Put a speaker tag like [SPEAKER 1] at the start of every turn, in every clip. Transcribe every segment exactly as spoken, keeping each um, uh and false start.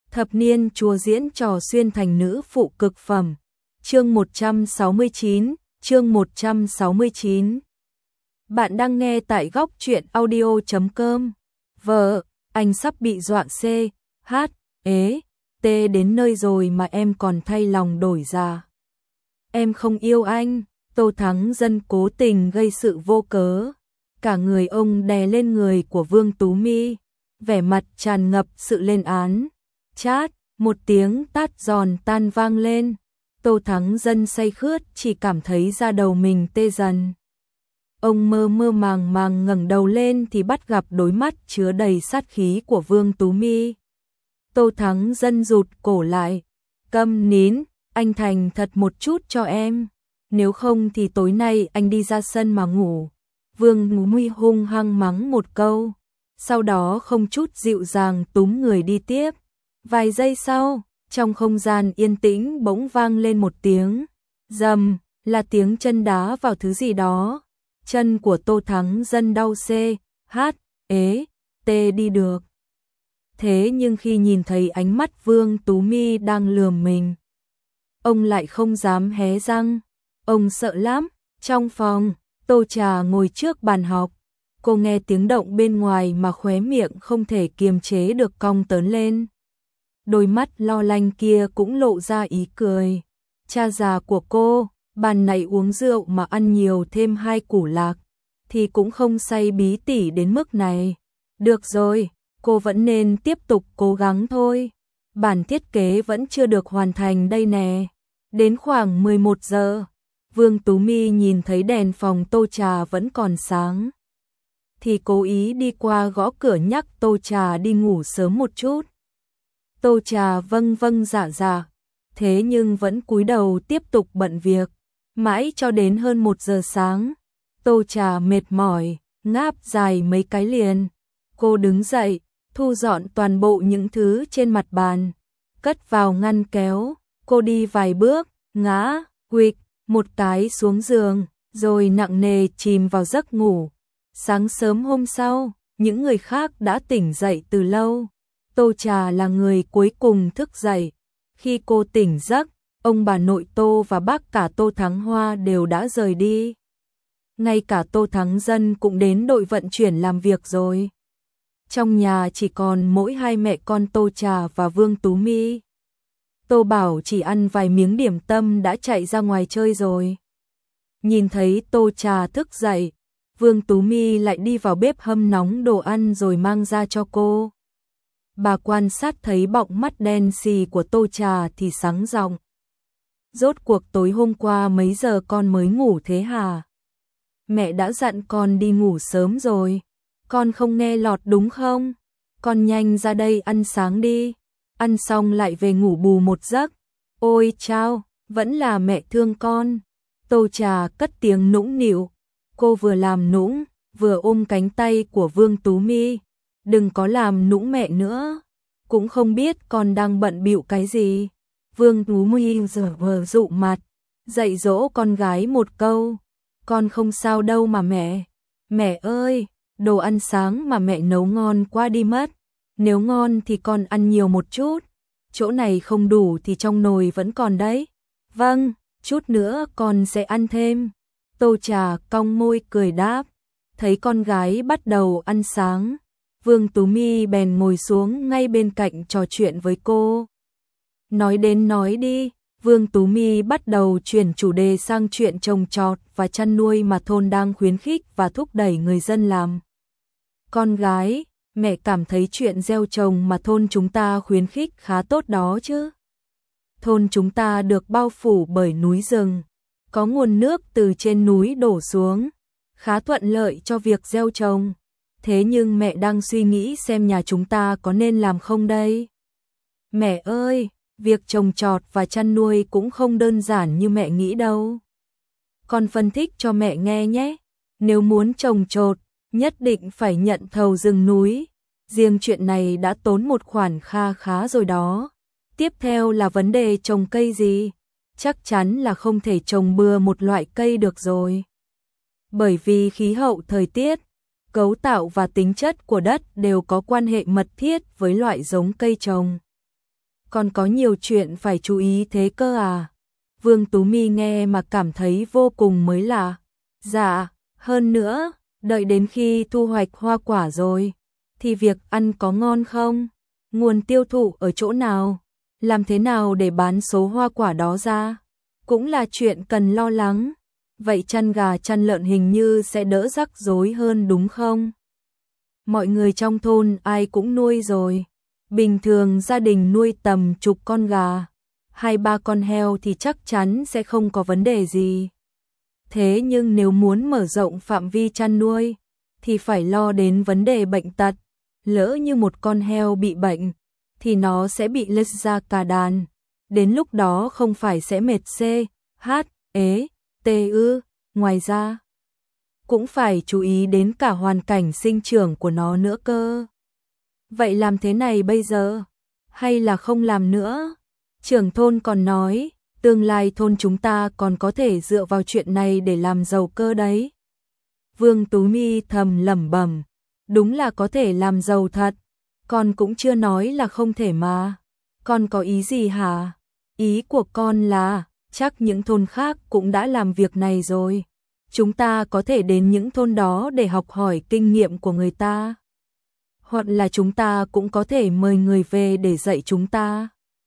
[SPEAKER 1] Thập niên chúa diễn trò xuyên thành nữ phụ cực phẩm. Chương một trăm sáu mươi chín, chương một trăm sáu mươi chín. Bạn đang nghe tại góc truyện audio chấm com. Vợ, anh sắp bị dọa C, H, ế, T đến nơi rồi mà em còn thay lòng đổi dạ. Em không yêu anh, Tô Thắng Dân cố tình gây sự vô cớ. Cả người ông đè lên người của Vương Tú My, vẻ mặt tràn ngập sự lên án. Chát, một tiếng tát giòn tan vang lên. Tô Thắng Dân say khướt chỉ cảm thấy da đầu mình tê dần. Ông mơ mơ màng màng ngẩng đầu lên thì bắt gặp đôi mắt chứa đầy sát khí của Vương Tú My. Tô Thắng Dân rụt cổ lại. Câm nín, anh thành thật một chút cho em. Nếu không thì tối nay anh đi ra sân mà ngủ. Vương Tú My hung hăng mắng một câu. Sau đó không chút dịu dàng túm người đi tiếp. Vài giây sau, trong không gian yên tĩnh bỗng vang lên một tiếng. Rầm, là tiếng chân đá vào thứ gì đó. Chân của Tô Thắng Dân đau C, H, ế, T đi được. Thế nhưng khi nhìn thấy ánh mắt Vương Tú My đang lườm mình, ông lại không dám hé răng. Ông sợ lắm. Trong phòng, Tô Trà ngồi trước bàn học. Cô nghe tiếng động bên ngoài mà khóe miệng không thể kiềm chế được cong tớn lên. Đôi mắt lo lắng kia cũng lộ ra ý cười. Cha già của cô, bàn này uống rượu mà ăn nhiều thêm hai củ lạc, thì cũng không say bí tỉ đến mức này. Được rồi, cô vẫn nên tiếp tục cố gắng thôi. Bản thiết kế vẫn chưa được hoàn thành đây nè. Đến khoảng mười một giờ, Vương Tú My nhìn thấy đèn phòng Tô Trà vẫn còn sáng, thì cố ý đi qua gõ cửa nhắc Tô Trà đi ngủ sớm một chút. Tô Trà vâng vâng dạ dạ, thế nhưng vẫn cúi đầu tiếp tục bận việc. Mãi cho đến hơn một giờ sáng, Tô Trà mệt mỏi, ngáp dài mấy cái liền. Cô đứng dậy, thu dọn toàn bộ những thứ trên mặt bàn, cất vào ngăn kéo. Cô đi vài bước, ngã, huỵch một cái xuống giường, rồi nặng nề chìm vào giấc ngủ. Sáng sớm hôm sau, những người khác đã tỉnh dậy từ lâu. Tô Trà là người cuối cùng thức dậy. Khi cô tỉnh giấc, ông bà nội Tô và bác cả Tô Thắng Hoa đều đã rời đi. Ngay cả Tô Thắng Dân cũng đến đội vận chuyển làm việc rồi. Trong nhà chỉ còn mỗi hai mẹ con Tô Trà và Vương Tú My. Tô Bảo chỉ ăn vài miếng điểm tâm đã chạy ra ngoài chơi rồi. Nhìn thấy Tô Trà thức dậy, Vương Tú My lại đi vào bếp hâm nóng đồ ăn rồi mang ra cho cô. Bà quan sát thấy bọng mắt đen xì của Tô Trà thì sắng giọng. Rốt cuộc tối hôm qua mấy giờ con mới ngủ thế hả? Mẹ đã dặn con đi ngủ sớm rồi. Con không nghe lọt đúng không? Con nhanh ra đây ăn sáng đi. Ăn xong lại về ngủ bù một giấc. Ôi chao, vẫn là mẹ thương con. Tô Trà cất tiếng nũng nịu. Cô vừa làm nũng, vừa ôm cánh tay của Vương Tú My. Đừng có làm nũng mẹ nữa. Cũng không biết con đang bận bịu cái gì. Vương Tú My giờ vờ dụ mặt, dạy dỗ con gái một câu. Con không sao đâu mà mẹ. Mẹ ơi, đồ ăn sáng mà mẹ nấu ngon quá đi mất. Nếu ngon thì con ăn nhiều một chút. Chỗ này không đủ thì trong nồi vẫn còn đấy. Vâng, chút nữa con sẽ ăn thêm. Tô Trà cong môi cười đáp. Thấy con gái bắt đầu ăn sáng, Vương Tú My bèn ngồi xuống ngay bên cạnh trò chuyện với cô. Nói đến nói đi, Vương Tú My bắt đầu chuyển chủ đề sang chuyện trồng trọt và chăn nuôi mà thôn đang khuyến khích và thúc đẩy người dân làm. Con gái, mẹ cảm thấy chuyện gieo trồng mà thôn chúng ta khuyến khích khá tốt đó chứ. Thôn chúng ta được bao phủ bởi núi rừng, có nguồn nước từ trên núi đổ xuống, khá thuận lợi cho việc gieo trồng. Thế nhưng mẹ đang suy nghĩ xem nhà chúng ta có nên làm không đây? Mẹ ơi, việc trồng trọt và chăn nuôi cũng không đơn giản như mẹ nghĩ đâu. Con phân tích cho mẹ nghe nhé. Nếu muốn trồng trọt, nhất định phải nhận thầu rừng núi. Riêng chuyện này đã tốn một khoản kha khá rồi đó. Tiếp theo là vấn đề trồng cây gì? Chắc chắn là không thể trồng bừa một loại cây được rồi. Bởi vì khí hậu thời tiết, cấu tạo và tính chất của đất đều có quan hệ mật thiết với loại giống cây trồng. còn có nhiều chuyện phải chú ý thế cơ à? Vương Tú My nghe mà cảm thấy vô cùng mới lạ. Dạ, hơn nữa, đợi đến khi thu hoạch hoa quả rồi, thì việc ăn có ngon không? Nguồn tiêu thụ ở chỗ nào? Làm thế nào để bán số hoa quả đó ra? Cũng là chuyện cần lo lắng. Vậy chăn gà chăn lợn hình như sẽ đỡ rắc rối hơn đúng không? Mọi người trong thôn ai cũng nuôi rồi. Bình thường gia đình nuôi tầm chục con gà, hai ba con heo thì chắc chắn sẽ không có vấn đề gì. Thế nhưng nếu muốn mở rộng phạm vi chăn nuôi, thì phải lo đến vấn đề bệnh tật. Lỡ như một con heo bị bệnh, thì nó sẽ bị lây ra cả đàn. Đến lúc đó không phải sẽ mệt xê, hát, ế, tê ư. Ngoài ra, cũng phải chú ý đến cả hoàn cảnh sinh trưởng của nó nữa cơ. Vậy làm thế này bây giờ? Hay là không làm nữa? Trưởng thôn còn nói, tương lai thôn chúng ta còn có thể dựa vào chuyện này để làm giàu cơ đấy. Vương Tú My thầm lẩm bẩm, đúng là có thể làm giàu thật, con cũng chưa nói là không thể mà. Con có ý gì hả? Ý của con là, chắc những thôn khác cũng đã làm việc này rồi. Chúng ta có thể đến những thôn đó để học hỏi kinh nghiệm của người ta. Hoặc là chúng ta cũng có thể mời người về để dạy chúng ta.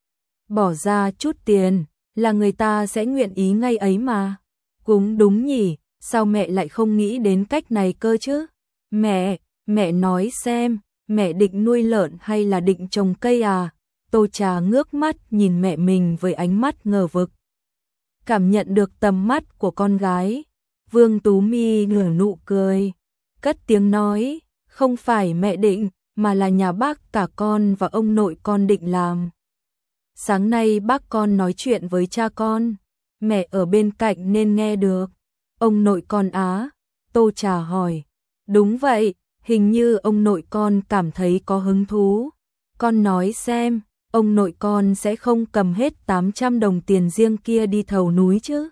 [SPEAKER 1] Bỏ ra chút tiền, là người ta sẽ nguyện ý ngay ấy mà. Cũng đúng nhỉ, sao mẹ lại không nghĩ đến cách này cơ chứ? Mẹ, mẹ nói xem, mẹ định nuôi lợn hay là định trồng cây à? Tô Trà ngước mắt nhìn mẹ mình với ánh mắt ngờ vực. Cảm nhận được tầm mắt của con gái, Vương Tú My nở nụ cười, cất tiếng nói, không phải mẹ định, mà là nhà bác cả con và ông nội con định làm. Sáng nay bác con nói chuyện với cha con, mẹ ở bên cạnh nên nghe được. Ông nội con á? Tô Trà hỏi. Đúng vậy, hình như ông nội con cảm thấy có hứng thú. Con nói xem, ông nội con sẽ không cầm hết tám trăm đồng tiền riêng kia đi thầu núi chứ?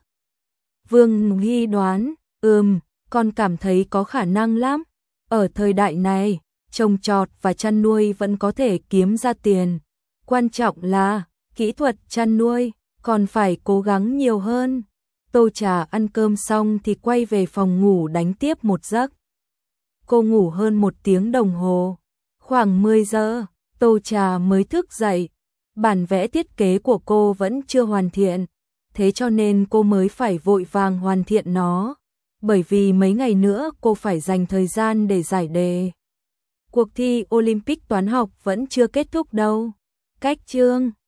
[SPEAKER 1] Vương Hy đoán, ừm, con cảm thấy có khả năng lắm. Ở thời đại này, trồng trọt và chăn nuôi vẫn có thể kiếm ra tiền. Quan trọng là, kỹ thuật chăn nuôi, còn phải cố gắng nhiều hơn. Tô Trà ăn cơm xong thì quay về phòng ngủ đánh tiếp một giấc. Cô ngủ hơn một tiếng đồng hồ. Khoảng mười giờ, Tô Trà mới thức dậy. Bản vẽ thiết kế của cô vẫn chưa hoàn thiện, thế cho nên cô mới phải vội vàng hoàn thiện nó. Bởi vì mấy ngày nữa cô phải dành thời gian để giải đề. Cuộc thi Olympic toán học vẫn chưa kết thúc đâu. Cách chương